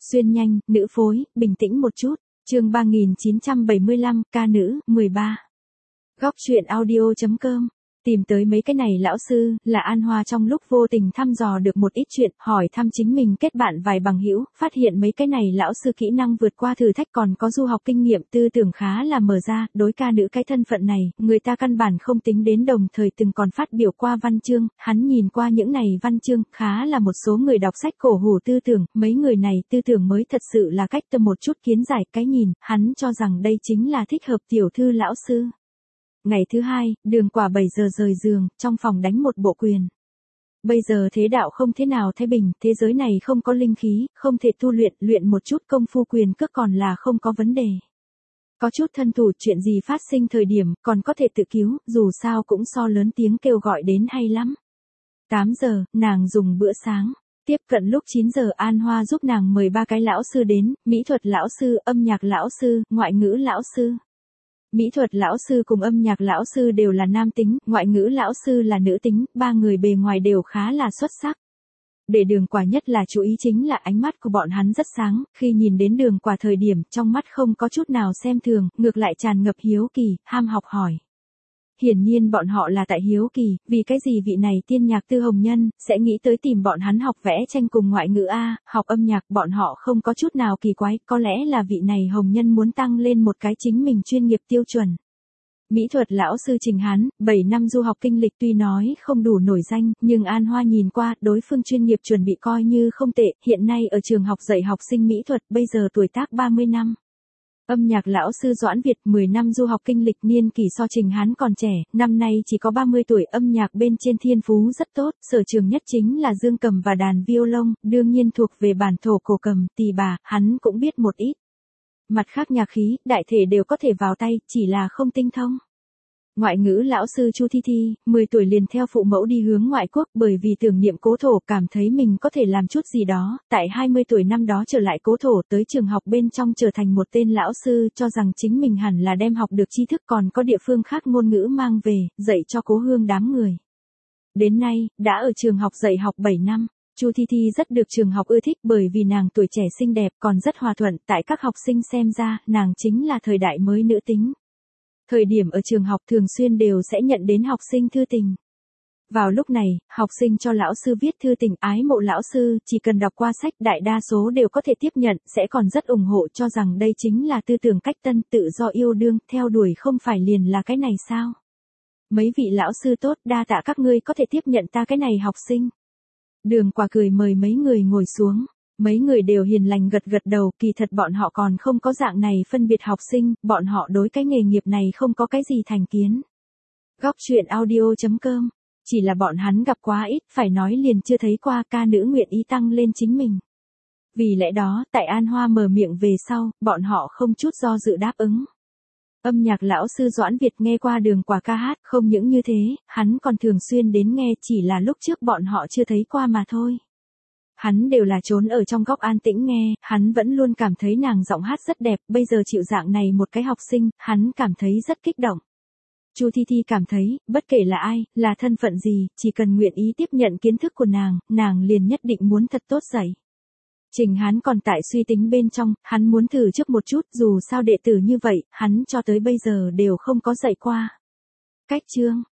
Xuyên nhanh, nữ phối, bình tĩnh một chút. Chương 3975, ca nữ, 13. Góc truyện audio.com. Tìm tới mấy cái này lão sư, là An Hoa trong lúc vô tình thăm dò được một ít chuyện, hỏi thăm chính mình kết bạn vài bằng hữu, phát hiện mấy cái này lão sư kỹ năng vượt qua thử thách còn có du học kinh nghiệm tư tưởng khá là mở ra, đối ca nữ cái thân phận này, người ta căn bản không tính đến đồng thời từng còn phát biểu qua văn chương, hắn nhìn qua những này văn chương, khá là một số người đọc sách cổ hủ tư tưởng, mấy người này tư tưởng mới thật sự là cách tâm một chút kiến giải cái nhìn, hắn cho rằng đây chính là thích hợp tiểu thư lão sư. Ngày thứ hai, Đường Quả 7 giờ rời giường, trong phòng đánh một bộ quyền. Bây giờ thế đạo không thế nào thái bình, thế giới này không có linh khí, không thể tu luyện, luyện một chút công phu quyền cước còn là không có vấn đề. Có chút thân thủ chuyện gì phát sinh thời điểm, còn có thể tự cứu, dù sao cũng so lớn tiếng kêu gọi đến hay lắm. 8 giờ, nàng dùng bữa sáng. Tiếp cận lúc 9 giờ An Hoa giúp nàng mời 3 cái lão sư đến, mỹ thuật lão sư, âm nhạc lão sư, ngoại ngữ lão sư. Mỹ thuật lão sư cùng âm nhạc lão sư đều là nam tính, ngoại ngữ lão sư là nữ tính, 3 người bề ngoài đều khá là xuất sắc. Để Đường Quả nhất là chú ý chính là ánh mắt của bọn hắn rất sáng, khi nhìn đến Đường Quả thời điểm trong mắt không có chút nào xem thường, ngược lại tràn ngập hiếu kỳ, ham học hỏi. Hiển nhiên bọn họ là tại hiếu kỳ, vì cái gì vị này tiên nhạc tư hồng nhân, sẽ nghĩ tới tìm bọn hắn học vẽ tranh cùng ngoại ngữ A, học âm nhạc, bọn họ không có chút nào kỳ quái, có lẽ là vị này hồng nhân muốn tăng lên một cái chính mình chuyên nghiệp tiêu chuẩn. Mỹ thuật lão sư Trình Hán, 7 năm du học kinh lịch tuy nói không đủ nổi danh, nhưng An Hoa nhìn qua, đối phương chuyên nghiệp chuẩn bị coi như không tệ, hiện nay ở trường học dạy học sinh mỹ thuật, bây giờ tuổi tác 30 năm. Âm nhạc lão sư Doãn Việt 10 năm du học kinh lịch niên kỷ so Trình Hán còn trẻ, năm nay chỉ có 30 tuổi, âm nhạc bên trên thiên phú rất tốt, sở trường nhất chính là dương cầm và đàn violon, đương nhiên thuộc về bản thổ cổ cầm, tỳ bà, hắn cũng biết một ít. Mặt khác nhạc khí, đại thể đều có thể vào tay, chỉ là không tinh thông. Ngoại ngữ lão sư Chu Thi Thi, 10 tuổi liền theo phụ mẫu đi hướng ngoại quốc bởi vì tưởng niệm cố thổ cảm thấy mình có thể làm chút gì đó, tại 20 tuổi năm đó trở lại cố thổ tới trường học bên trong trở thành một tên lão sư cho rằng chính mình hẳn là đem học được tri thức còn có địa phương khác ngôn ngữ mang về, dạy cho cố hương đám người. Đến nay, đã ở trường học dạy học 7 năm. Chu Thi Thi rất được trường học ưa thích bởi vì nàng tuổi trẻ xinh đẹp còn rất hòa thuận, tại các học sinh xem ra, nàng chính là thời đại mới nữ tính. Thời điểm ở trường học thường xuyên đều sẽ nhận đến học sinh thư tình. Vào lúc này, học sinh cho lão sư viết thư tình ái mộ lão sư, chỉ cần đọc qua sách đại đa số đều có thể tiếp nhận, sẽ còn rất ủng hộ cho rằng đây chính là tư tưởng cách tân tự do yêu đương, theo đuổi không phải liền là cái này sao? Mấy vị lão sư tốt, đa tạ các ngươi có thể tiếp nhận ta cái này học sinh. Đường Quả cười mời mấy người ngồi xuống. Mấy người đều hiền lành gật gật đầu, kỳ thật bọn họ còn không có dạng này phân biệt học sinh, bọn họ đối cái nghề nghiệp này không có cái gì thành kiến. Góc truyện audio.com. Chỉ là bọn hắn gặp quá ít, phải nói liền chưa thấy qua ca nữ nguyện ý tăng lên chính mình. Vì lẽ đó, tại An Hoa mở miệng về sau, bọn họ không chút do dự đáp ứng. Âm nhạc lão sư Doãn Việt nghe qua Đường Quả ca hát, không những như thế, hắn còn thường xuyên đến nghe, chỉ là lúc trước bọn họ chưa thấy qua mà thôi. Hắn đều là trốn ở trong góc an tĩnh nghe, hắn vẫn luôn cảm thấy nàng giọng hát rất đẹp, bây giờ chịu dạng này một cái học sinh, hắn cảm thấy rất kích động. Chu Thi Thi cảm thấy, bất kể là ai, là thân phận gì, chỉ cần nguyện ý tiếp nhận kiến thức của nàng liền nhất định muốn thật tốt dạy. Trình Hán còn tại suy tính bên trong, hắn muốn thử trước một chút, dù sao đệ tử như vậy, hắn cho tới bây giờ đều không có dạy qua. Cách chương.